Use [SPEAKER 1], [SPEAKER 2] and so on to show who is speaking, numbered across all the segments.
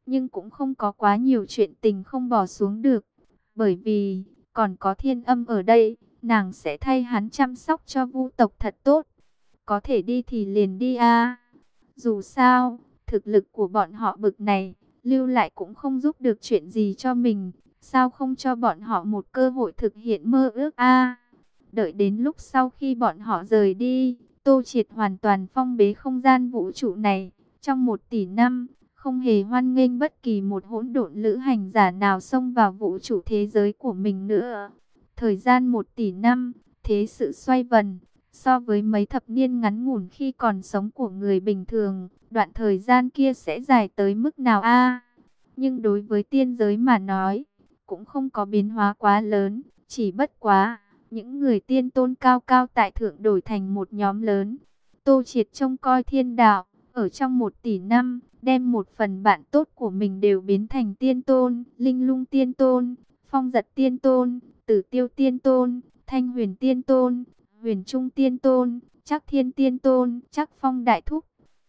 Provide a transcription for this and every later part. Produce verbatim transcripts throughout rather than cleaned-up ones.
[SPEAKER 1] Nhưng cũng không có quá nhiều chuyện tình không bỏ xuống được. Bởi vì, còn có Thiên Âm ở đây, nàng sẽ thay hắn chăm sóc cho Vu tộc thật tốt. Có thể đi thì liền đi a. Dù sao, thực lực của bọn họ bực này, lưu lại cũng không giúp được chuyện gì cho mình. Sao không cho bọn họ một cơ hội thực hiện mơ ước a? Đợi đến lúc sau khi bọn họ rời đi, Tô Triệt hoàn toàn phong bế không gian vũ trụ này. Trong một tỷ năm, không hề hoan nghênh bất kỳ một hỗn độn lữ hành giả nào xông vào vũ trụ thế giới của mình nữa. Thời gian một tỷ năm, thế sự xoay vần. So với mấy thập niên ngắn ngủn khi còn sống của người bình thường, đoạn thời gian kia sẽ dài tới mức nào a? Nhưng đối với tiên giới mà nói, cũng không có biến hóa quá lớn, chỉ bất quá, những người tiên tôn cao cao tại thượng đổi thành một nhóm lớn. Tô Triệt trông coi thiên đạo, ở trong một tỷ năm, đem một phần bạn tốt của mình đều biến thành tiên tôn, linh lung tiên tôn, phong giật tiên tôn, tử tiêu tiên tôn, thanh huyền tiên tôn, huyền trung tiên tôn, chắc thiên tiên tôn, chắc phong đại thúc.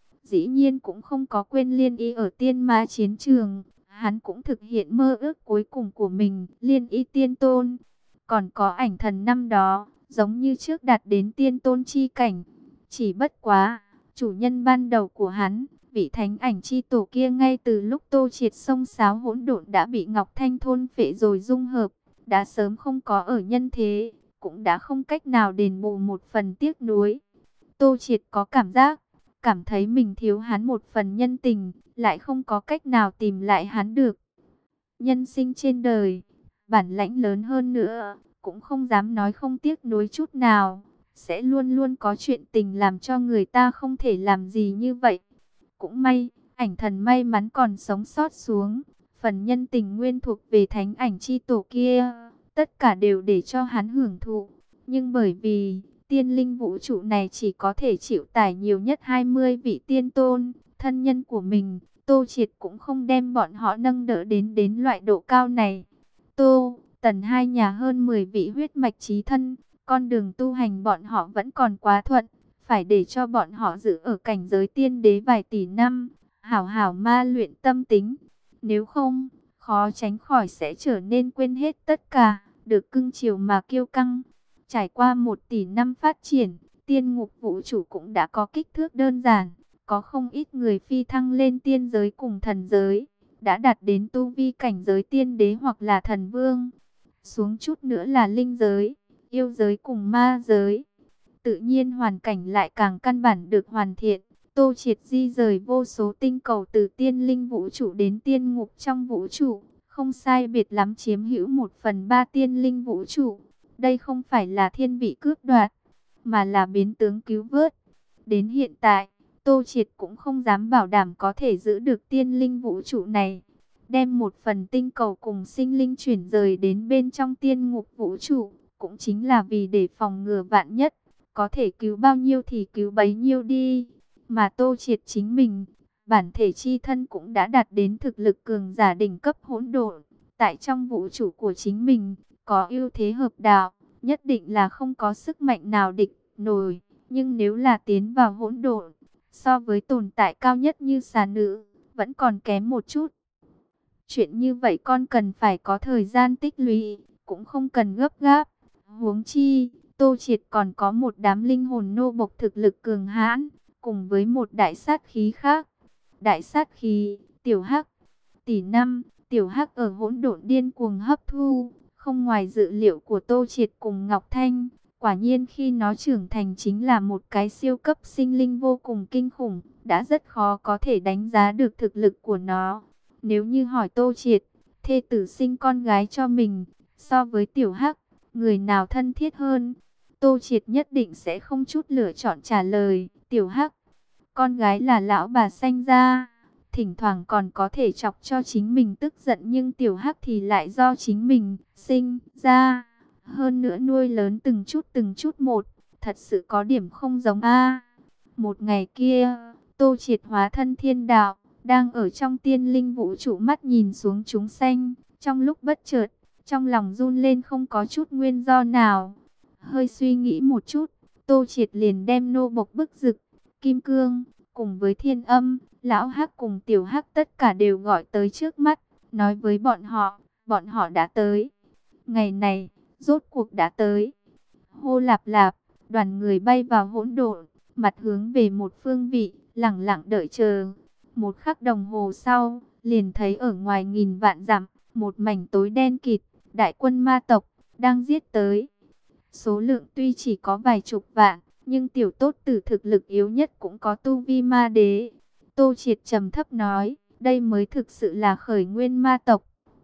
[SPEAKER 1] Dĩ nhiên cũng không có quên Liên Y ở tiên ma chiến trường. Hắn cũng thực hiện mơ ước cuối cùng của mình, Liên Y tiên tôn. Còn có ảnh thần năm đó, giống như trước đạt đến tiên tôn chi cảnh. Chỉ bất quá, chủ nhân ban đầu của hắn, vị thánh ảnh chi tổ kia ngay từ lúc Tô Triệt sông sáo hỗn độn đã bị Ngọc Thanh thôn phệ rồi dung hợp, đã sớm không có ở nhân thế, cũng đã không cách nào đền bù một phần tiếc nuối. Tô Triệt có cảm giác, cảm thấy mình thiếu hắn một phần nhân tình, lại không có cách nào tìm lại hắn được. Nhân sinh trên đời, bản lãnh lớn hơn nữa, cũng không dám nói không tiếc nuối chút nào. Sẽ luôn luôn có chuyện tình làm cho người ta không thể làm gì như vậy. Cũng may, ảnh thần may mắn còn sống sót xuống. Phần nhân tình nguyên thuộc về thánh ảnh chi tổ kia, tất cả đều để cho hắn hưởng thụ. Nhưng bởi vì tiên linh vũ trụ này chỉ có thể chịu tải nhiều nhất hai mươi vị tiên tôn, thân nhân của mình, Tô Triệt cũng không đem bọn họ nâng đỡ đến đến loại độ cao này. Tô, Tần hai nhà hơn mười vị huyết mạch chí thân, con đường tu hành bọn họ vẫn còn quá thuận, phải để cho bọn họ giữ ở cảnh giới tiên đế vài tỷ năm, hảo hảo ma luyện tâm tính. Nếu không, khó tránh khỏi sẽ trở nên quên hết tất cả, được cưng chiều mà kiêu căng. Trải qua một tỷ năm phát triển, tiên ngục vũ trụ cũng đã có kích thước đơn giản, có không ít người phi thăng lên tiên giới cùng thần giới, đã đạt đến tu vi cảnh giới tiên đế hoặc là thần vương. Xuống chút nữa là linh giới, yêu giới cùng ma giới. Tự nhiên hoàn cảnh lại càng căn bản được hoàn thiện. Tô Triệt di rời vô số tinh cầu từ tiên linh vũ trụ đến tiên ngục trong vũ trụ, không sai biệt lắm chiếm hữu một phần ba tiên linh vũ trụ. Đây không phải là thiên vị cướp đoạt, mà là biến tướng cứu vớt. Đến hiện tại, Tô Triệt cũng không dám bảo đảm có thể giữ được tiên linh vũ trụ này. Đem một phần tinh cầu cùng sinh linh chuyển rời đến bên trong tiên ngục vũ trụ, cũng chính là vì để phòng ngừa vạn nhất. Có thể cứu bao nhiêu thì cứu bấy nhiêu đi. Mà Tô Triệt chính mình, bản thể chi thân cũng đã đạt đến thực lực cường giả đỉnh cấp hỗn độn. Tại trong vũ trụ của chính mình, có ưu thế hợp đạo, nhất định là không có sức mạnh nào địch nổi. Nhưng nếu là tiến vào hỗn độn, so với tồn tại cao nhất như xà nữ, vẫn còn kém một chút. Chuyện như vậy con cần phải có thời gian tích lũy, cũng không cần gấp gáp. Huống chi, Tô Triệt còn có một đám linh hồn nô bộc thực lực cường hãn, cùng với một đại sát khí khác. Đại sát khí, tiểu hắc. Tỷ năm, tiểu hắc ở hỗn độn điên cuồng hấp thu, không ngoài dự liệu của Tô Triệt cùng Ngọc Thanh. Quả nhiên khi nó trưởng thành chính là một cái siêu cấp sinh linh vô cùng kinh khủng, đã rất khó có thể đánh giá được thực lực của nó. Nếu như hỏi Tô Triệt, thê tử sinh con gái cho mình, so với tiểu hắc, người nào thân thiết hơn? Tô Triệt nhất định sẽ không chút lựa chọn trả lời, tiểu hắc. Con gái là lão bà sanh ra, thỉnh thoảng còn có thể chọc cho chính mình tức giận, nhưng tiểu hắc thì lại do chính mình sinh ra. Hơn nữa nuôi lớn từng chút từng chút một, thật sự có điểm không giống a. Một ngày kia, Tô Triệt hóa thân thiên đạo, đang ở trong tiên linh vũ trụ mắt nhìn xuống chúng sanh, trong lúc bất chợt, trong lòng run lên không có chút nguyên do nào. Hơi suy nghĩ một chút, Tô Triệt liền đem nô bộc bức dực, kim cương, cùng với thiên âm, Lão Hắc cùng Tiểu Hắc tất cả đều gọi tới trước mắt, nói với bọn họ, bọn họ đã tới. Ngày này, rốt cuộc đã tới. Hô lạp lạp, đoàn người bay vào hỗn độn, mặt hướng về một phương vị, lặng lặng đợi chờ. Một khắc đồng hồ sau, liền thấy ở ngoài nghìn vạn dặm, một mảnh tối đen kịt, đại quân ma tộc đang giết tới. Số lượng tuy chỉ có vài chục vạn, nhưng tiểu tốt tử thực lực yếu nhất cũng có tu vi ma đế. Tô Triệt trầm thấp nói, đây mới thực sự là khởi nguyên ma tộc.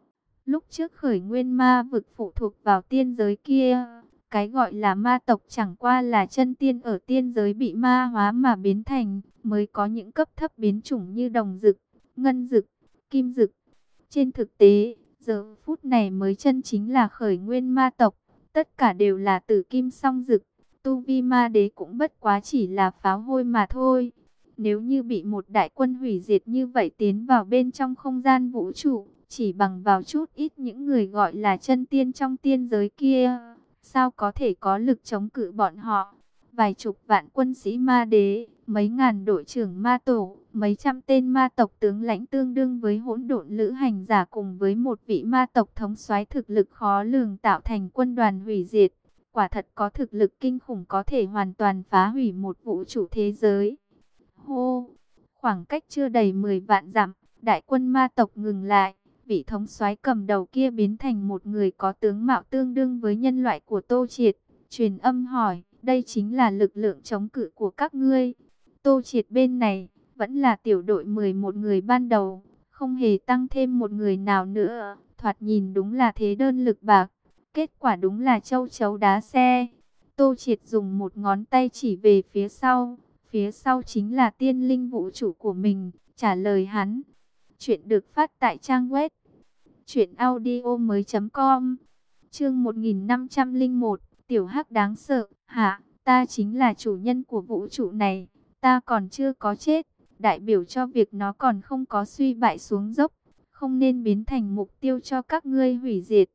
[SPEAKER 1] Lúc trước khởi nguyên ma vực phụ thuộc vào tiên giới kia, cái gọi là ma tộc chẳng qua là chân tiên ở tiên giới bị ma hóa mà biến thành, mới có những cấp thấp biến chủng như đồng dực, ngân dực, kim dực. Trên thực tế, giờ phút này mới chân chính là khởi nguyên ma tộc, tất cả đều là tử kim song dực, tu vi ma đế cũng bất quá chỉ là pháo hôi mà thôi. Nếu như bị một đại quân hủy diệt như vậy tiến vào bên trong không gian vũ trụ, chỉ bằng vào chút ít những người gọi là chân tiên trong tiên giới kia, sao có thể có lực chống cự bọn họ? Vài chục vạn quân sĩ ma đế, mấy ngàn đội trưởng ma tổ, mấy trăm tên ma tộc tướng lãnh tương đương với hỗn độn lữ hành giả cùng với một vị ma tộc thống soái thực lực khó lường tạo thành quân đoàn hủy diệt. Quả thật có thực lực kinh khủng có thể hoàn toàn phá hủy một vũ trụ thế giới. Hô! Khoảng cách chưa đầy mười vạn dặm, đại quân ma tộc ngừng lại. Vị thống soái cầm đầu kia biến thành một người có tướng mạo tương đương với nhân loại của Tô Triệt. Truyền âm hỏi, đây chính là lực lượng chống cự của các ngươi. Tô Triệt bên này, vẫn là tiểu đội mười một người ban đầu, không hề tăng thêm một người nào nữa. Thoạt nhìn đúng là thế đơn lực bạc. Kết quả đúng là châu chấu đá xe. Tô Triệt dùng một ngón tay chỉ về phía sau. Phía sau chính là tiên linh vũ trụ của mình, trả lời hắn. Chuyện được phát tại trang web truyện audio mới chấm com. Chương một nghìn năm trăm lẻ một, Tiểu Hắc đáng sợ. Hả, ta chính là chủ nhân của vũ trụ này, ta còn chưa có chết, đại biểu cho việc nó còn không có suy bại xuống dốc, không nên biến thành mục tiêu cho các ngươi hủy diệt.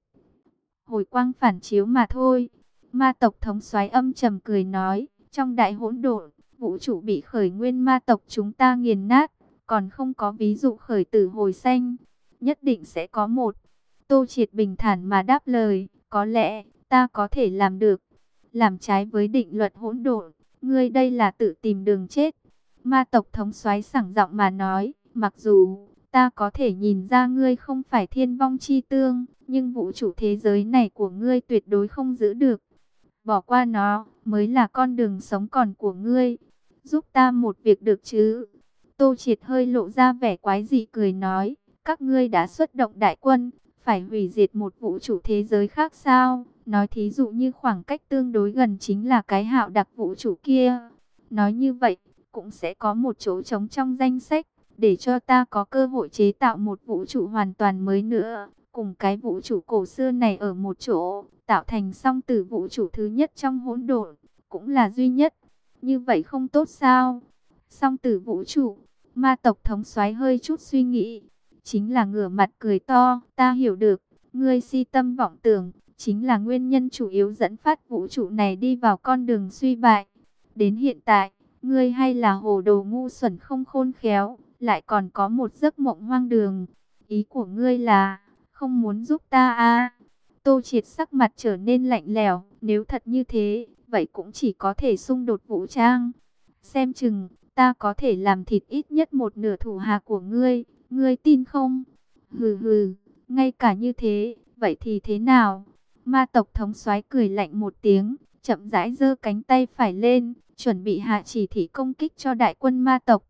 [SPEAKER 1] Hồi quang phản chiếu mà thôi. Ma tộc thống soái âm trầm cười nói, trong đại hỗn độn, vũ trụ bị khởi nguyên ma tộc chúng ta nghiền nát, còn không có ví dụ khởi tử hồi sanh, nhất định sẽ có một. Tô Triệt bình thản mà đáp lời, có lẽ ta có thể làm được. Làm trái với định luật hỗn độn, ngươi đây là tự tìm đường chết. Ma tộc thống soái sảng giọng mà nói, mặc dù ta có thể nhìn ra ngươi không phải thiên vong chi tương, nhưng vũ trụ thế giới này của ngươi tuyệt đối không giữ được. Bỏ qua nó mới là con đường sống còn của ngươi. Giúp ta một việc được chứ? Tô Triệt hơi lộ ra vẻ quái dị cười nói, các ngươi đã xuất động đại quân, phải hủy diệt một vũ trụ thế giới khác sao? Nói thí dụ như khoảng cách tương đối gần chính là cái hạo đặc vũ trụ kia. Nói như vậy, cũng sẽ có một chỗ trống trong danh sách, để cho ta có cơ hội chế tạo một vũ trụ hoàn toàn mới nữa. Cùng cái vũ trụ cổ xưa này ở một chỗ, tạo thành song tử vũ trụ thứ nhất trong hỗn độn, cũng là duy nhất. Như vậy không tốt sao? Song tử vũ trụ, ma tộc thống soái hơi chút suy nghĩ, chính là ngửa mặt cười to, ta hiểu được, ngươi si tâm vọng tưởng, chính là nguyên nhân chủ yếu dẫn phát vũ trụ này đi vào con đường suy bại. Đến hiện tại, ngươi hay là hồ đồ ngu xuẩn không khôn khéo, lại còn có một giấc mộng hoang đường. Ý của ngươi là không muốn giúp ta à? Tô Triệt sắc mặt trở nên lạnh lẽo, nếu thật như thế, vậy cũng chỉ có thể xung đột vũ trang. Xem chừng, ta có thể làm thịt ít nhất một nửa thủ hạ của ngươi, ngươi tin không? Hừ hừ, ngay cả như thế, vậy thì thế nào? Ma tộc thống soái cười lạnh một tiếng, chậm rãi giơ cánh tay phải lên, chuẩn bị hạ chỉ thị công kích cho đại quân ma tộc.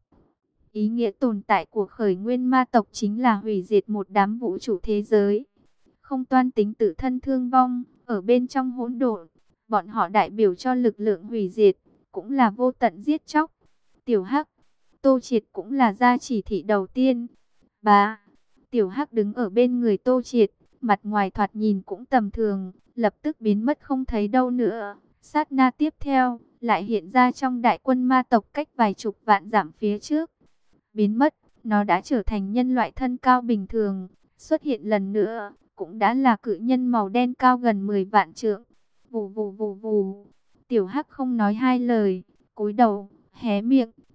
[SPEAKER 1] Ý nghĩa tồn tại của khởi nguyên ma tộc chính là hủy diệt một đám vũ trụ thế giới. Không toan tính tự thân thương vong, ở bên trong hỗn độn, bọn họ đại biểu cho lực lượng hủy diệt, cũng là vô tận giết chóc. Tiểu Hắc, Tô Triệt cũng là ra chỉ thị đầu tiên. Bá, Tiểu Hắc đứng ở bên người Tô Triệt, mặt ngoài thoạt nhìn cũng tầm thường, lập tức biến mất không thấy đâu nữa. Sát na tiếp theo, lại hiện ra trong đại quân ma tộc cách vài chục vạn dặm phía trước. Biến mất, nó đã trở thành nhân loại thân cao bình thường, xuất hiện lần nữa, cũng đã là cự nhân màu đen cao gần mười vạn trượng. Vù vù vù vù, Tiểu Hắc không nói hai lời, cúi đầu, hé miệng,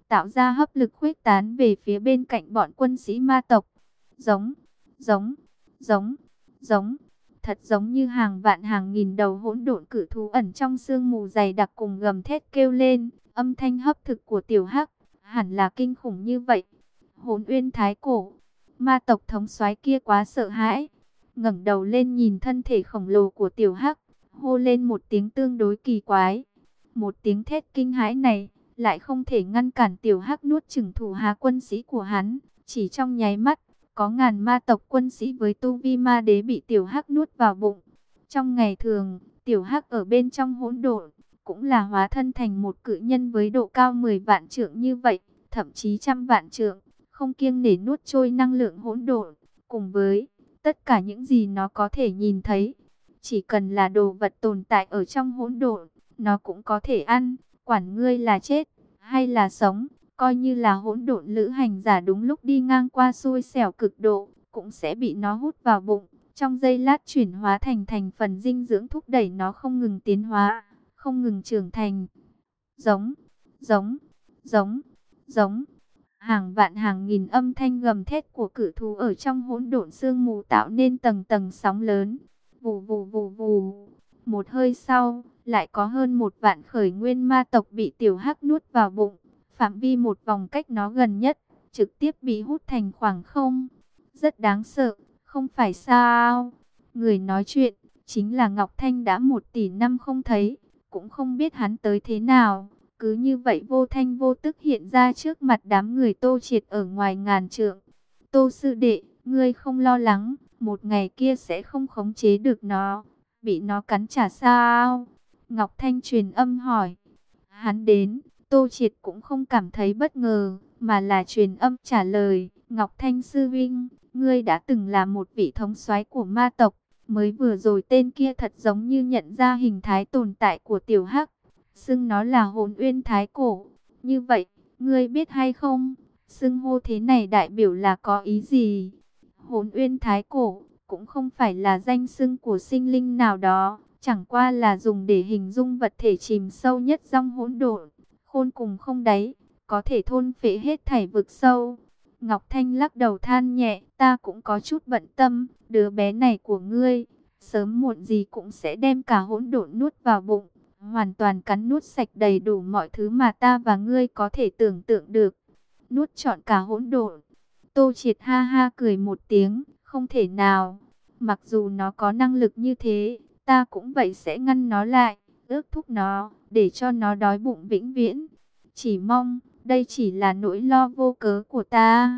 [SPEAKER 1] tạo ra hấp lực khuếch tán về phía bên cạnh bọn quân sĩ ma tộc. Giống, giống, giống, giống, thật giống như hàng vạn hàng nghìn đầu hỗn độn cử thú ẩn trong sương mù dày đặc cùng gầm thét kêu lên, âm thanh hấp thực của tiểu hắc, hẳn là kinh khủng như vậy. Hỗn Uyên Thái Cổ, ma tộc thống soái kia quá sợ hãi, ngẩng đầu lên nhìn thân thể khổng lồ của tiểu hắc, hô lên một tiếng tương đối kỳ quái. Một tiếng thét kinh hãi này lại không thể ngăn cản tiểu hắc nuốt chửng thủ hạ quân sĩ của hắn, chỉ trong nháy mắt, có ngàn ma tộc quân sĩ với tu vi ma đế bị tiểu hắc nuốt vào bụng. Trong ngày thường, tiểu hắc ở bên trong hỗn độn cũng là hóa thân thành một cự nhân với độ cao mười vạn trượng như vậy, thậm chí trăm vạn trượng, không kiêng nể nuốt trôi năng lượng hỗn độn, cùng với tất cả những gì nó có thể nhìn thấy. Chỉ cần là đồ vật tồn tại ở trong hỗn độn, nó cũng có thể ăn, quản ngươi là chết hay là sống. Coi như là hỗn độn lữ hành giả đúng lúc đi ngang qua xui xẻo cực độ, cũng sẽ bị nó hút vào bụng, trong giây lát chuyển hóa thành thành phần dinh dưỡng thúc đẩy nó không ngừng tiến hóa, không ngừng trưởng thành. Giống, giống, giống, giống. Hàng vạn hàng nghìn âm thanh gầm thét của cự thú ở trong hỗn độn sương mù tạo nên tầng tầng sóng lớn. Vù vù vù vù. Một hơi sau, lại có hơn một vạn khởi nguyên ma tộc bị tiểu hắc nuốt vào bụng. Phạm vi một vòng cách nó gần nhất, trực tiếp bị hút thành khoảng không. Rất đáng sợ, không phải sao? Người nói chuyện, chính là Ngọc Thanh đã một tỷ năm không thấy, cũng không biết hắn tới thế nào. Cứ như vậy vô thanh vô tức hiện ra trước mặt đám người Tô Triệt ở ngoài ngàn trượng. Tô sư đệ, ngươi không lo lắng, một ngày kia sẽ không khống chế được nó, bị nó cắn trả sao? Ngọc Thanh truyền âm hỏi. Hắn đến, Tô Triệt cũng không cảm thấy bất ngờ, mà là truyền âm trả lời. Ngọc Thanh sư vinh, ngươi đã từng là một vị thống soái của ma tộc, mới vừa rồi tên kia thật giống như nhận ra hình thái tồn tại của tiểu hắc, xưng nó là Hỗn Uyên Thái Cổ. Như vậy, ngươi biết hay không, xưng hô thế này đại biểu là có ý gì? Hỗn Uyên Thái Cổ cũng không phải là danh xưng của sinh linh nào đó, chẳng qua là dùng để hình dung vật thể chìm sâu nhất trong hỗn độn, khôn cùng không đáy, có thể thôn phệ hết thảy vực sâu. Ngọc Thanh lắc đầu than nhẹ, ta cũng có chút bận tâm, đứa bé này của ngươi, sớm muộn gì cũng sẽ đem cả hỗn độn nuốt vào bụng, hoàn toàn cắn nuốt sạch đầy đủ mọi thứ mà ta và ngươi có thể tưởng tượng được. Nuốt trọn cả hỗn độn. Tô Triệt ha ha cười một tiếng, không thể nào. Mặc dù nó có năng lực như thế, ta cũng vậy sẽ ngăn nó lại, ước thúc nó, để cho nó đói bụng vĩnh viễn. Chỉ mong, đây chỉ là nỗi lo vô cớ của ta.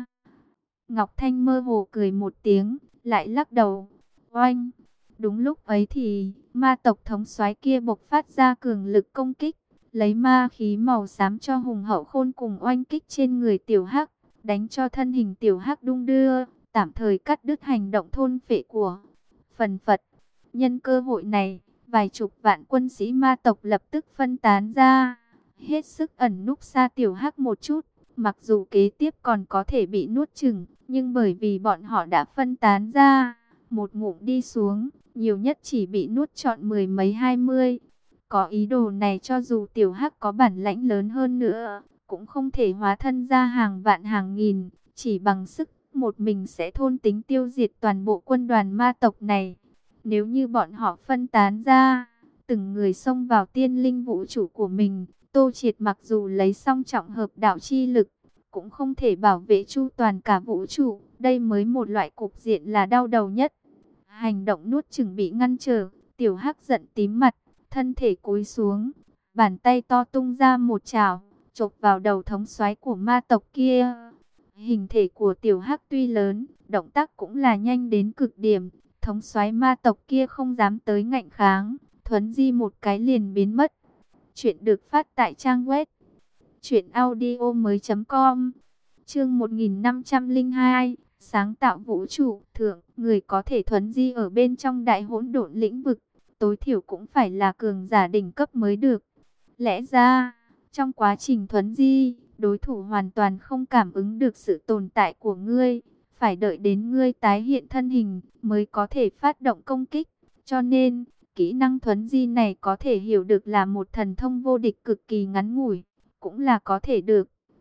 [SPEAKER 1] Ngọc Thanh mơ hồ cười một tiếng, lại lắc đầu. Oanh! Đúng lúc ấy thì, ma tộc thống soái kia bộc phát ra cường lực công kích, lấy ma khí màu xám cho hùng hậu khôn cùng oanh kích trên người tiểu hắc, đánh cho thân hình tiểu hắc đung đưa, tạm thời cắt đứt hành động thôn phệ của phần phật. Nhân cơ hội này, vài chục vạn quân sĩ ma tộc lập tức phân tán ra, hết sức ẩn núp xa tiểu hắc một chút. Mặc dù kế tiếp còn có thể bị nuốt chửng, nhưng bởi vì bọn họ đã phân tán ra, một ngụm đi xuống, nhiều nhất chỉ bị nuốt trọn mười mấy hai mươi. Có ý đồ này, cho dù tiểu hắc có bản lãnh lớn hơn nữa, cũng không thể hóa thân ra hàng vạn hàng nghìn, chỉ bằng sức một mình sẽ thôn tính tiêu diệt toàn bộ quân đoàn ma tộc này. Nếu như bọn họ phân tán ra, từng người xông vào tiên linh vũ trụ của mình, Tô Triệt mặc dù lấy song trọng hợp đạo chi lực, cũng không thể bảo vệ chu toàn cả vũ trụ. Đây mới một loại cục diện là đau đầu nhất. Hành động nuốt chửng bị ngăn trở, tiểu hắc giận tím mặt, thân thể cúi xuống, bàn tay to tung ra một chảo, chộp vào đầu thống soái của ma tộc kia. Hình thể của tiểu hắc tuy lớn, động tác cũng là nhanh đến cực điểm. Thống soái ma tộc kia không dám tới ngạnh kháng, thuấn di một cái liền biến mất. Chuyện được phát tại trang web truyện audio mới chấm com. Chương một nghìn năm trăm lẻ hai, sáng tạo vũ trụ thượng, người có thể thuấn di ở bên trong đại hỗn độn lĩnh vực, tối thiểu cũng phải là cường giả đỉnh cấp mới được. Lẽ ra, trong quá trình thuấn di, đối thủ hoàn toàn không cảm ứng được sự tồn tại của ngươi, phải đợi đến ngươi tái hiện thân hình mới có thể phát động công kích. Cho nên, kỹ năng thuấn di này có thể hiểu được là một thần thông vô địch cực kỳ ngắn ngủi, cũng là có thể được.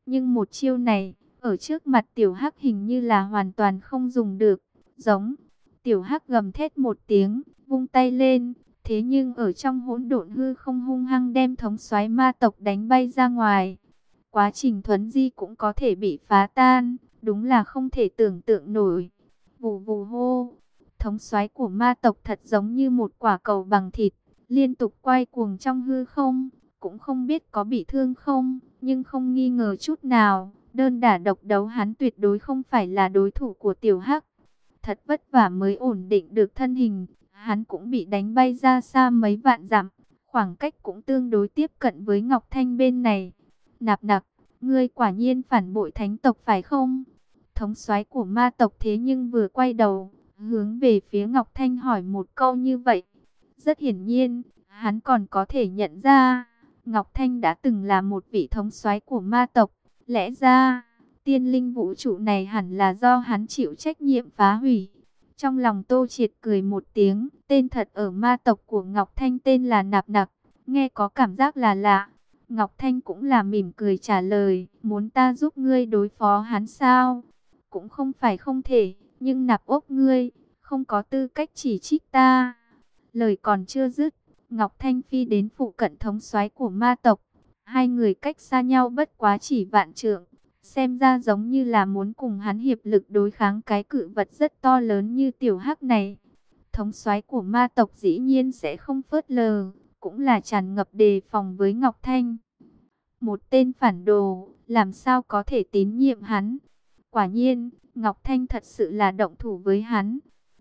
[SPEAKER 1] Nhưng một chiêu này, ở trước mặt Tiểu Hắc hình như là hoàn toàn không dùng được. Giống, Tiểu Hắc gầm thét một tiếng, vung tay lên. Thế nhưng ở trong hỗn độn hư không hung hăng đem thống soái ma tộc đánh bay ra ngoài. Quá trình thuấn di cũng có thể bị phá tan, đúng là không thể tưởng tượng nổi. Vù vù hô, thống soái của ma tộc thật giống như một quả cầu bằng thịt, liên tục quay cuồng trong hư không, cũng không biết có bị thương không, nhưng không nghi ngờ chút nào, đơn đả độc đấu hắn tuyệt đối không phải là đối thủ của Tiểu Hắc. Thật vất vả mới ổn định được thân hình, hắn cũng bị đánh bay ra xa mấy vạn dặm, khoảng cách cũng tương đối tiếp cận với Ngọc Thanh bên này. Nạp Nặc, ngươi quả nhiên phản bội thánh tộc phải không? Thống soái của ma tộc thế nhưng vừa quay đầu, hướng về phía Ngọc Thanh hỏi một câu như vậy. Rất hiển nhiên, hắn còn có thể nhận ra, Ngọc Thanh đã từng là một vị thống soái của ma tộc. Lẽ ra, tiên linh vũ trụ này hẳn là do hắn chịu trách nhiệm phá hủy. Trong lòng Tô Triệt cười một tiếng, tên thật ở ma tộc của Ngọc Thanh tên là Nạp Nặc, nghe có cảm giác là lạ. Ngọc Thanh cũng là mỉm cười trả lời, muốn ta giúp ngươi đối phó hắn sao? Cũng không phải không thể, nhưng Nạp Ốc ngươi, không có tư cách chỉ trích ta. Lời còn chưa dứt, Ngọc Thanh phi đến phụ cận thống soái của ma tộc. Hai người cách xa nhau bất quá chỉ vạn trượng, xem ra giống như là muốn cùng hắn hiệp lực đối kháng cái cự vật rất to lớn như Tiểu Hắc này. Thống soái của ma tộc dĩ nhiên sẽ không phớt lờ, cũng là tràn ngập đề phòng với Ngọc Thanh. Một tên phản đồ, làm sao có thể tín nhiệm hắn? Quả nhiên, Ngọc Thanh thật sự là động thủ với hắn.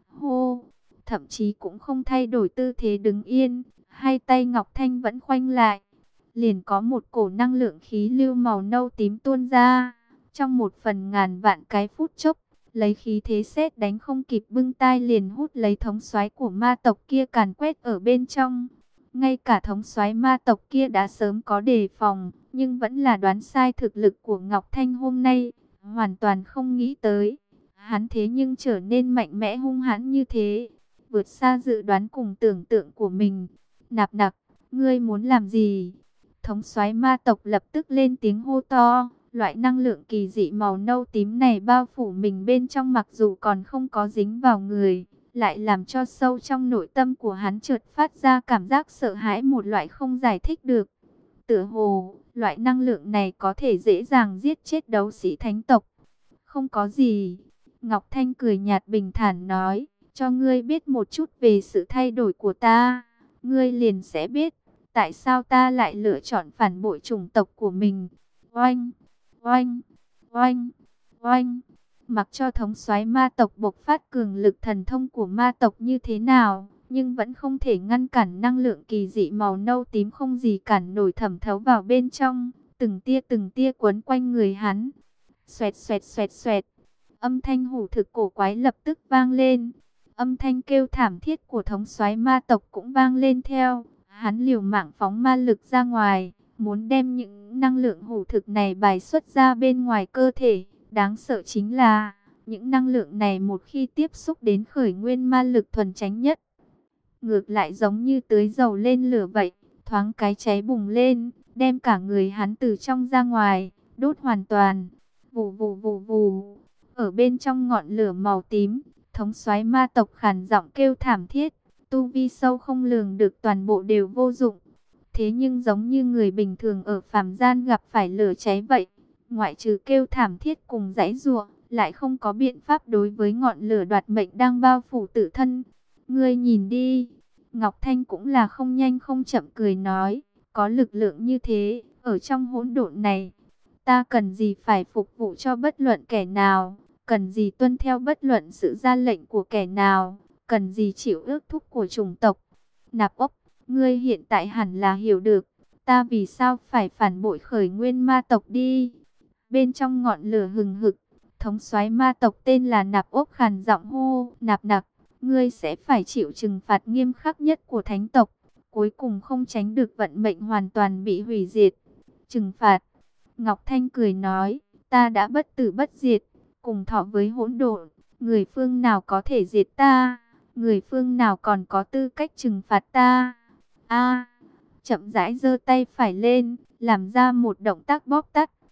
[SPEAKER 1] Hô, thậm chí cũng không thay đổi tư thế đứng yên, hai tay Ngọc Thanh vẫn khoanh lại. Liền có một cổ năng lượng khí lưu màu nâu tím tuôn ra. Trong một phần ngàn vạn cái phút chốc, lấy khí thế sét đánh không kịp bưng tai liền hút lấy thống soái của ma tộc kia càn quét ở bên trong. Ngay cả thống soái ma tộc kia đã sớm có đề phòng, nhưng vẫn là đoán sai thực lực của Ngọc Thanh hôm nay, hoàn toàn không nghĩ tới. Hắn thế nhưng trở nên mạnh mẽ hung hãn như thế, vượt xa dự đoán cùng tưởng tượng của mình. Nạp Nặc, ngươi muốn làm gì? Thống soái ma tộc lập tức lên tiếng hô to. Loại năng lượng kỳ dị màu nâu tím này bao phủ mình bên trong, mặc dù còn không có dính vào người, lại làm cho sâu trong nội tâm của hắn chợt phát ra cảm giác sợ hãi, một loại không giải thích được. Tựa hồ, loại năng lượng này có thể dễ dàng giết chết đấu sĩ thánh tộc. Không có gì. Ngọc Thanh cười nhạt bình thản nói, cho ngươi biết một chút về sự thay đổi của ta, ngươi liền sẽ biết tại sao ta lại lựa chọn phản bội chủng tộc của mình. Oanh, oanh, oanh, oanh. Mặc cho thống soái ma tộc bộc phát cường lực thần thông của ma tộc như thế nào, nhưng vẫn không thể ngăn cản năng lượng kỳ dị màu nâu tím không gì cản nổi thẩm thấu vào bên trong, từng tia từng tia quấn quanh người hắn. Xoẹt xoẹt xoẹt xoẹt. Âm thanh hủ thực cổ quái lập tức vang lên. Âm thanh kêu thảm thiết của thống soái ma tộc cũng vang lên theo. Hắn liều mạng phóng ma lực ra ngoài, muốn đem những năng lượng hủ thực này bài xuất ra bên ngoài cơ thể. Đáng sợ chính là, những năng lượng này một khi tiếp xúc đến khởi nguyên ma lực thuần chánh nhất, ngược lại giống như tưới dầu lên lửa vậy, thoáng cái cháy bùng lên, đem cả người hắn từ trong ra ngoài, đốt hoàn toàn. Vù vù vù vù, ở bên trong ngọn lửa màu tím, thống soái ma tộc khàn giọng kêu thảm thiết, tu vi sâu không lường được toàn bộ đều vô dụng. Thế nhưng giống như người bình thường ở phàm gian gặp phải lửa cháy vậy, ngoại trừ kêu thảm thiết cùng giãy giụa, lại không có biện pháp đối với ngọn lửa đoạt mệnh đang bao phủ tự thân. Ngươi nhìn đi, Ngọc Thanh cũng là không nhanh không chậm cười nói, có lực lượng như thế, ở trong hỗn độn này, ta cần gì phải phục vụ cho bất luận kẻ nào, cần gì tuân theo bất luận sự ra lệnh của kẻ nào, cần gì chịu ước thúc của chủng tộc. Nạp Ốc, ngươi hiện tại hẳn là hiểu được, ta vì sao phải phản bội khởi nguyên ma tộc đi. Bên trong ngọn lửa hừng hực, thống soái ma tộc tên là Nạp Ốc khàn giọng hô, Nạp Nặc, ngươi sẽ phải chịu trừng phạt nghiêm khắc nhất của thánh tộc, cuối cùng không tránh được vận mệnh hoàn toàn bị hủy diệt. Trừng phạt? Ngọc Thanh cười nói, ta đã bất tử bất diệt, cùng thọ với hỗn độn, người phương nào có thể diệt ta, người phương nào còn có tư cách trừng phạt ta. A, chậm rãi giơ tay phải lên, làm ra một động tác bóp tắt.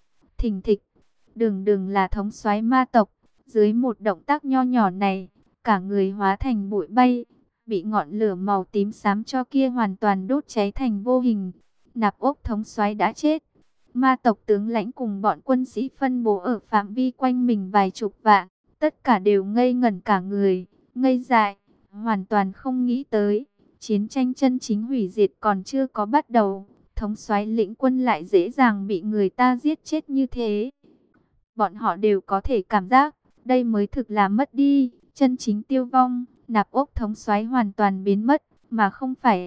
[SPEAKER 1] thình thịch. Đường Đường là thống soái ma tộc, dưới một động tác nho nhỏ này, cả người hóa thành bụi bay, bị ngọn lửa màu tím xám cho kia hoàn toàn đốt cháy thành vô hình. Nạp Ốc thống soái đã chết. Ma tộc tướng lãnh cùng bọn quân sĩ phân bố ở phạm vi quanh mình vài chục vạn, tất cả đều ngây ngẩn cả người, ngây dại, hoàn toàn không nghĩ tới, chiến tranh chân chính hủy diệt còn chưa có bắt đầu, thống soái lĩnh quân lại dễ dàng bị người ta giết chết như thế. Bọn họ đều có thể cảm giác, đây mới thực là mất đi, chân chính tiêu vong. Nạp Ốc thống soái hoàn toàn biến mất, mà không phải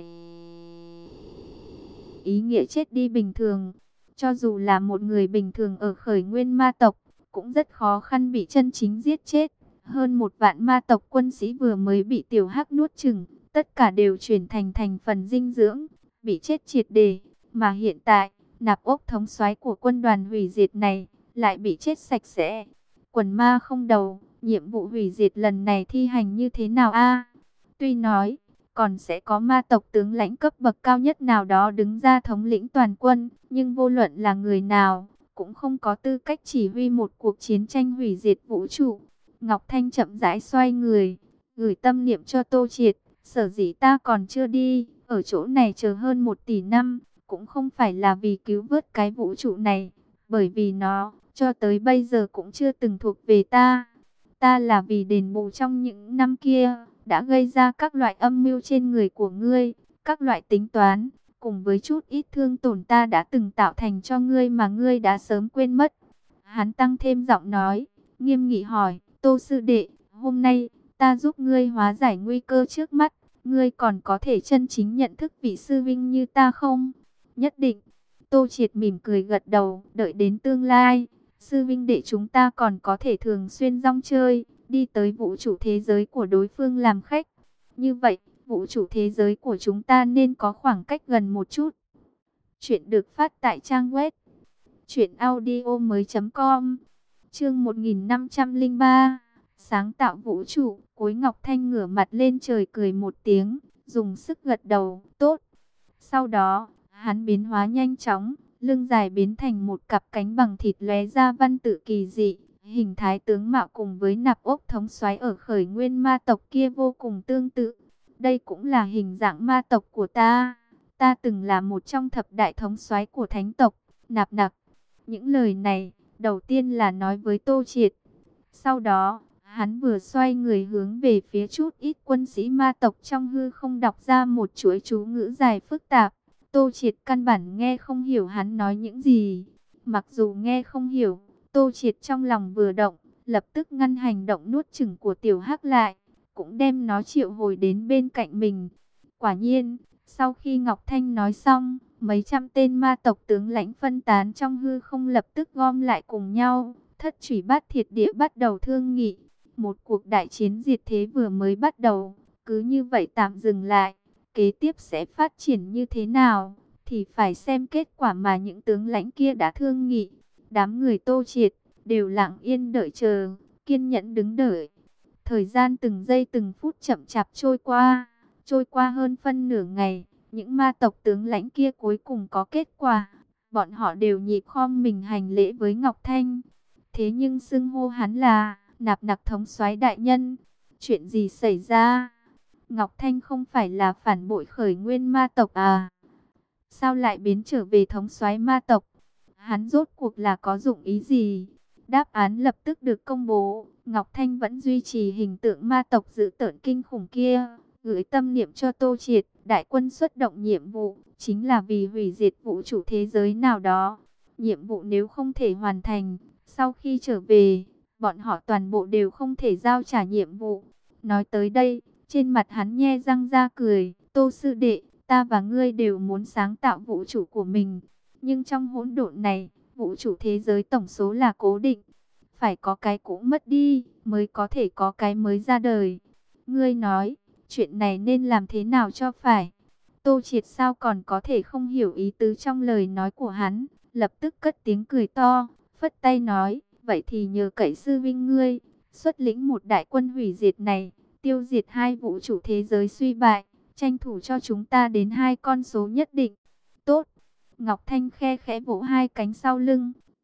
[SPEAKER 1] ý nghĩa chết đi bình thường. Cho dù là một người bình thường ở khởi nguyên ma tộc, cũng rất khó khăn bị chân chính giết chết. Hơn một vạn ma tộc quân sĩ vừa mới bị tiểu hắc nuốt chửng, tất cả đều chuyển thành thành phần dinh dưỡng, bị chết triệt để. Mà hiện tại, Nạp Ốc thống soái của quân đoàn hủy diệt này, lại bị chết sạch sẽ. Quần ma không đầu, nhiệm vụ hủy diệt lần này thi hành như thế nào a? Tuy nói, còn sẽ có ma tộc tướng lãnh cấp bậc cao nhất nào đó đứng ra thống lĩnh toàn quân, nhưng vô luận là người nào, cũng không có tư cách chỉ huy một cuộc chiến tranh hủy diệt vũ trụ. Ngọc Thanh chậm rãi xoay người, gửi tâm niệm cho Tô Triệt, sở dĩ ta còn chưa đi, ở chỗ này chờ hơn một tỷ năm, cũng không phải là vì cứu vớt cái vũ trụ này, bởi vì nó, cho tới bây giờ cũng chưa từng thuộc về ta. Ta là vì đền bù trong những năm kia, đã gây ra các loại âm mưu trên người của ngươi, các loại tính toán, cùng với chút ít thương tổn ta đã từng tạo thành cho ngươi mà ngươi đã sớm quên mất. Hắn tăng thêm giọng nói, nghiêm nghị hỏi, Tô sư đệ, hôm nay, ta giúp ngươi hóa giải nguy cơ trước mắt, ngươi còn có thể chân chính nhận thức vị sư vinh như ta không? Nhất định. Tô Triệt mỉm cười gật đầu, đợi đến tương lai, sư vinh đệ chúng ta còn có thể thường xuyên rong chơi, đi tới vũ trụ thế giới của đối phương làm khách. Như vậy, vũ trụ thế giới của chúng ta nên có khoảng cách gần một chút. Chuyện được phát tại trang web truyện audio mới chấm com. Chương một nghìn năm trăm lẻ ba. Sáng tạo vũ trụ. Cối Ngọc Thanh ngửa mặt lên trời cười một tiếng, dùng sức gật đầu, tốt. Sau đó, hắn biến hóa nhanh chóng, lưng dài biến thành một cặp cánh bằng thịt lóe ra văn tự kỳ dị. Hình thái tướng mạo cùng với Nạp Ốc thống soái ở khởi nguyên ma tộc kia vô cùng tương tự. Đây cũng là hình dạng ma tộc của ta. Ta từng là một trong thập đại thống soái của thánh tộc, Nạp Nặc. Những lời này, đầu tiên là nói với Tô Triệt. Sau đó, hắn vừa xoay người hướng về phía chút ít quân sĩ ma tộc trong hư không đọc ra một chuỗi chú ngữ dài phức tạp. Tô Triệt căn bản nghe không hiểu hắn nói những gì. Mặc dù nghe không hiểu, Tô Triệt trong lòng vừa động, lập tức ngăn hành động nuốt chửng của tiểu hắc lại, cũng đem nó triệu hồi đến bên cạnh mình. Quả nhiên, sau khi Ngọc Thanh nói xong, mấy trăm tên ma tộc tướng lãnh phân tán trong hư không lập tức gom lại cùng nhau, thất chủy bát thiệt địa bắt đầu thương nghị. Một cuộc đại chiến diệt thế vừa mới bắt đầu, cứ như vậy tạm dừng lại, kế tiếp sẽ phát triển như thế nào, thì phải xem kết quả mà những tướng lãnh kia đã thương nghị. Đám người Tô Triệt đều lặng yên đợi chờ, kiên nhẫn đứng đợi. Thời gian từng giây từng phút chậm chạp trôi qua, trôi qua hơn phân nửa ngày, những ma tộc tướng lãnh kia cuối cùng có kết quả. Bọn họ đều nhịp khom mình hành lễ với Ngọc Thanh. Thế nhưng xưng hô hắn là Nạp Nặc thống soái đại nhân. Chuyện gì xảy ra? Ngọc Thanh không phải là phản bội khởi nguyên ma tộc à? Sao lại biến trở về thống soái ma tộc? Hắn rốt cuộc là có dụng ý gì? Đáp án lập tức được công bố. Ngọc Thanh vẫn duy trì hình tượng ma tộc dữ tợn kinh khủng kia, gửi tâm niệm cho Tô Triệt. Đại quân xuất động nhiệm vụ, chính là vì hủy diệt vũ trụ thế giới nào đó. Nhiệm vụ nếu không thể hoàn thành, sau khi trở về, bọn họ toàn bộ đều không thể giao trả nhiệm vụ. Nói tới đây, trên mặt hắn nhe răng ra cười. Tô sư đệ, ta và ngươi đều muốn sáng tạo vũ trụ của mình. Nhưng trong hỗn độn này, vũ trụ thế giới tổng số là cố định. Phải có cái cũ mất đi, mới có thể có cái mới ra đời. Ngươi nói, chuyện này nên làm thế nào cho phải? Tô Triệt sao còn có thể không hiểu ý tứ trong lời nói của hắn, lập tức cất tiếng cười to, phất tay nói, vậy thì nhờ cậy sư vinh ngươi, xuất lĩnh một đại quân hủy diệt này, tiêu diệt hai vũ trụ thế giới suy bại, tranh thủ cho chúng ta đến hai con số nhất định. Tốt. Ngọc Thanh khe khẽ vỗ hai cánh sau lưng,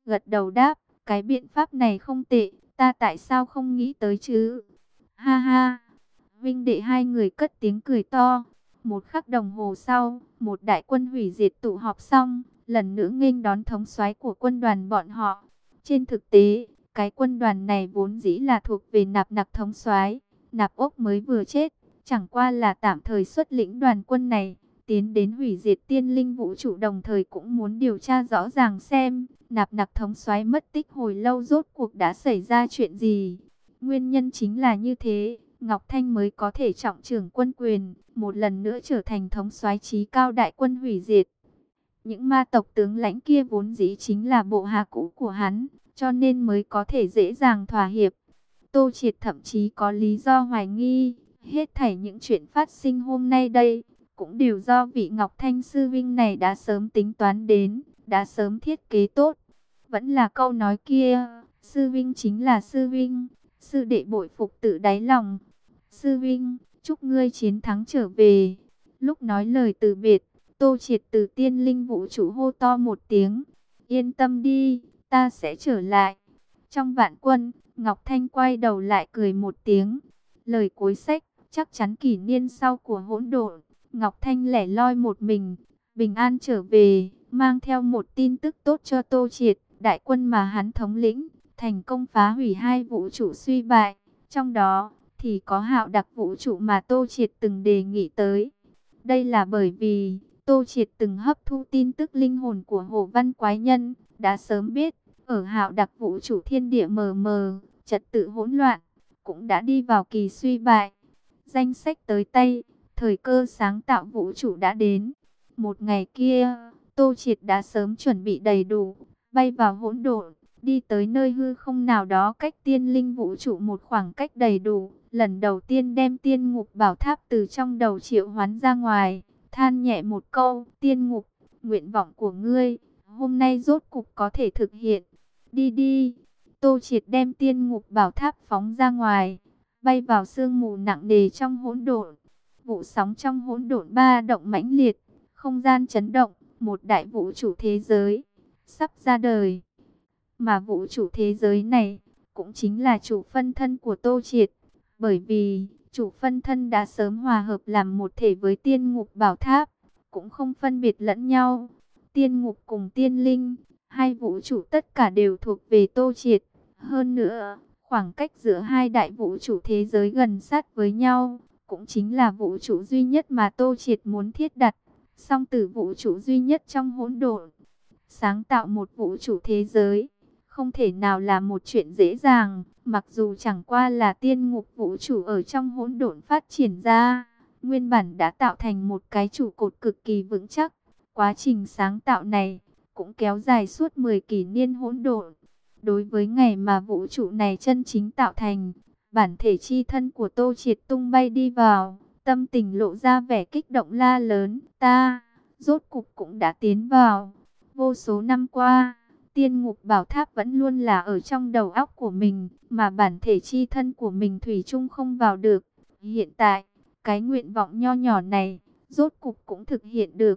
[SPEAKER 1] gật đầu đáp, cái biện pháp này không tệ, ta tại sao không nghĩ tới chứ? Ha ha, Vinh đệ hai người cất tiếng cười to. Một khắc đồng hồ sau, một đại quân hủy diệt tụ họp xong, lần nữa nghênh đón thống soái của quân đoàn bọn họ. Trên thực tế, cái quân đoàn này vốn dĩ là thuộc về Nạp Nặc thống soái. Nạp Ốc mới vừa chết, chẳng qua là tạm thời xuất lĩnh đoàn quân này, tiến đến hủy diệt tiên linh vũ trụ, đồng thời cũng muốn điều tra rõ ràng xem Nạp Nặc thống soái mất tích hồi lâu rốt cuộc đã xảy ra chuyện gì. Nguyên nhân chính là như thế, Ngọc Thanh mới có thể trọng trưởng quân quyền, một lần nữa trở thành thống soái chí cao đại quân hủy diệt. Những ma tộc tướng lãnh kia vốn dĩ chính là bộ hạ cũ của hắn, cho nên mới có thể dễ dàng thỏa hiệp. Tô Triệt thậm chí có lý do hoài nghi, hết thảy những chuyện phát sinh hôm nay đây, cũng đều do vị Ngọc Thanh sư vinh này đã sớm tính toán đến, đã sớm thiết kế tốt. Vẫn là câu nói kia, sư vinh chính là sư vinh, sư đệ bội phục tự đáy lòng. Sư vinh, chúc ngươi chiến thắng trở về. Lúc nói lời từ biệt, Tô Triệt từ tiên linh vũ trụ hô to một tiếng, yên tâm đi, ta sẽ trở lại. Trong vạn quân, Ngọc Thanh quay đầu lại cười một tiếng. Lời cuối sách, chắc chắn kỷ niên sau của hỗn độn, Ngọc Thanh lẻ loi một mình, bình an trở về, mang theo một tin tức tốt cho Tô Triệt. Đại quân mà hắn thống lĩnh, thành công phá hủy hai vũ trụ suy bại. Trong đó, thì có Hạo Đặc vũ trụ mà Tô Triệt từng đề nghị tới. Đây là bởi vì, Tô Triệt từng hấp thu tin tức linh hồn của Hồ Văn Quái Nhân, đã sớm biết, ở Hạo Đặc vũ trụ thiên địa mờ mờ, trật tự hỗn loạn, cũng đã đi vào kỳ suy bại. Danh sách tới tay, thời cơ sáng tạo vũ trụ đã đến. Một ngày kia, Tô Triệt đã sớm chuẩn bị đầy đủ, bay vào hỗn độn, đi tới nơi hư không nào đó cách tiên linh vũ trụ một khoảng cách đầy đủ. Lần đầu tiên đem tiên ngục bảo tháp từ trong đầu triệu hoán ra ngoài, than nhẹ một câu, tiên ngục, nguyện vọng của ngươi, hôm nay rốt cục có thể thực hiện. Đi đi, Tô Triệt đem tiên ngục bảo tháp phóng ra ngoài, bay vào sương mù nặng nề trong hỗn độn. Vụ sóng trong hỗn độn ba động mãnh liệt, không gian chấn động, một đại vũ trụ thế giới sắp ra đời. Mà vũ trụ thế giới này cũng chính là chủ phân thân của Tô Triệt, bởi vì chủ phân thân đã sớm hòa hợp làm một thể với tiên ngục bảo tháp, cũng không phân biệt lẫn nhau. Tiên ngục cùng tiên linh, hai vũ trụ tất cả đều thuộc về Tô Triệt. Hơn nữa, khoảng cách giữa hai đại vũ trụ thế giới gần sát với nhau, cũng chính là vũ trụ duy nhất mà Tô Triệt muốn thiết đặt, song tử vũ trụ duy nhất trong hỗn độn. Sáng tạo một vũ trụ thế giới, không thể nào là một chuyện dễ dàng, mặc dù chẳng qua là tiên ngục vũ trụ ở trong hỗn độn phát triển ra, nguyên bản đã tạo thành một cái trụ cột cực kỳ vững chắc. Quá trình sáng tạo này cũng kéo dài suốt mười kỷ niên hỗn độn. Đối với ngày mà vũ trụ này chân chính tạo thành, bản thể chi thân của Tô Triệt tung bay đi vào, tâm tình lộ ra vẻ kích động la lớn, ta, rốt cục cũng đã tiến vào. Vô số năm qua, tiên ngục bảo tháp vẫn luôn là ở trong đầu óc của mình, mà bản thể chi thân của mình thủy chung không vào được. Hiện tại, cái nguyện vọng nho nhỏ này, rốt cục cũng thực hiện được.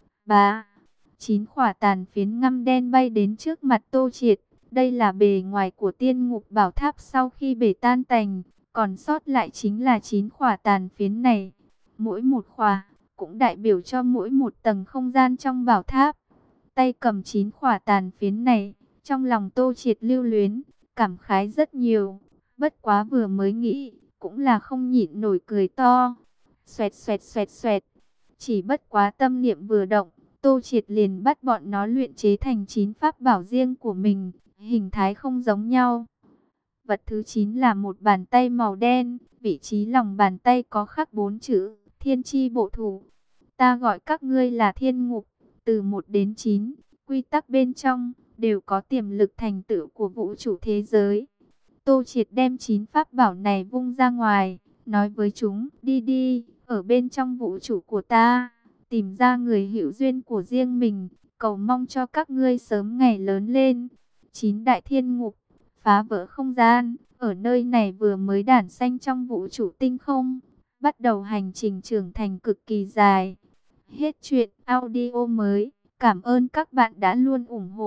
[SPEAKER 1] Ba, chín khỏa tàn phiến ngăm đen bay đến trước mặt Tô Triệt. Đây là bề ngoài của tiên ngục bảo tháp sau khi bể tan tành, còn sót lại chính là chín khỏa tàn phiến này. Mỗi một khỏa cũng đại biểu cho mỗi một tầng không gian trong bảo tháp. Tay cầm chín khỏa tàn phiến này, trong lòng Tô Triệt lưu luyến, cảm khái rất nhiều. Bất quá vừa mới nghĩ, cũng là không nhịn nổi cười to. Xoẹt xoẹt xoẹt xoẹt. Chỉ bất quá tâm niệm vừa động, Tô Triệt liền bắt bọn nó luyện chế thành chín pháp bảo riêng của mình, hình thái không giống nhau. Vật thứ chín là một bàn tay màu đen, vị trí lòng bàn tay có khắc bốn chữ, Thiên Chi Bộ Thủ. Ta gọi các ngươi là thiên ngục, từ một đến chín, quy tắc bên trong, đều có tiềm lực thành tựu của vũ trụ thế giới. Tô Triệt đem chín pháp bảo này vung ra ngoài, nói với chúng, đi đi, ở bên trong vũ trụ của ta, tìm ra người hữu duyên của riêng mình, cầu mong cho các ngươi sớm ngày lớn lên. Chín đại thiên ngục, phá vỡ không gian, ở nơi này vừa mới đản sanh trong vũ trụ tinh không, bắt đầu hành trình trưởng thành cực kỳ dài. Hết chuyện audio mới, cảm ơn các bạn đã luôn ủng hộ.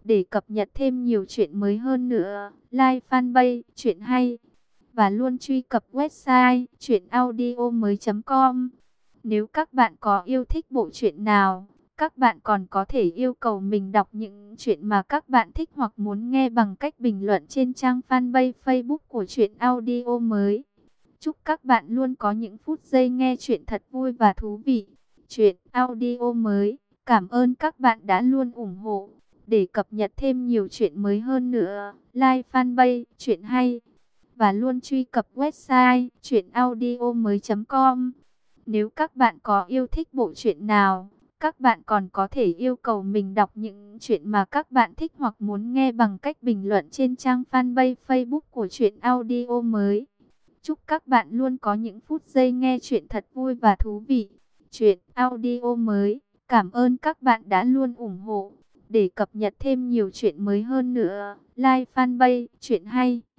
[SPEAKER 1] Để cập nhật thêm nhiều chuyện mới hơn nữa, like fanpage Chuyện Hay và luôn truy cập website truyện audio mới chấm com. Nếu các bạn có yêu thích bộ truyện nào, các bạn còn có thể yêu cầu mình đọc những chuyện mà các bạn thích hoặc muốn nghe bằng cách bình luận trên trang fanpage Facebook của Truyện Audio Mới. Chúc các bạn luôn có những phút giây nghe chuyện thật vui và thú vị. Truyện Audio Mới, cảm ơn các bạn đã luôn ủng hộ. Để cập nhật thêm nhiều chuyện mới hơn nữa, like fanpage Chuyện Hay và luôn truy cập website truyện audio mới chấm com. Nếu các bạn có yêu thích bộ truyện nào, các bạn còn có thể yêu cầu mình đọc những chuyện mà các bạn thích hoặc muốn nghe bằng cách bình luận trên trang fanpage Facebook của Truyện Audio Mới. Chúc các bạn luôn có những phút giây nghe chuyện thật vui và thú vị. Truyện Audio Mới, cảm ơn các bạn đã luôn ủng hộ. Để cập nhật thêm nhiều chuyện mới hơn nữa, like fanpage Chuyện Hay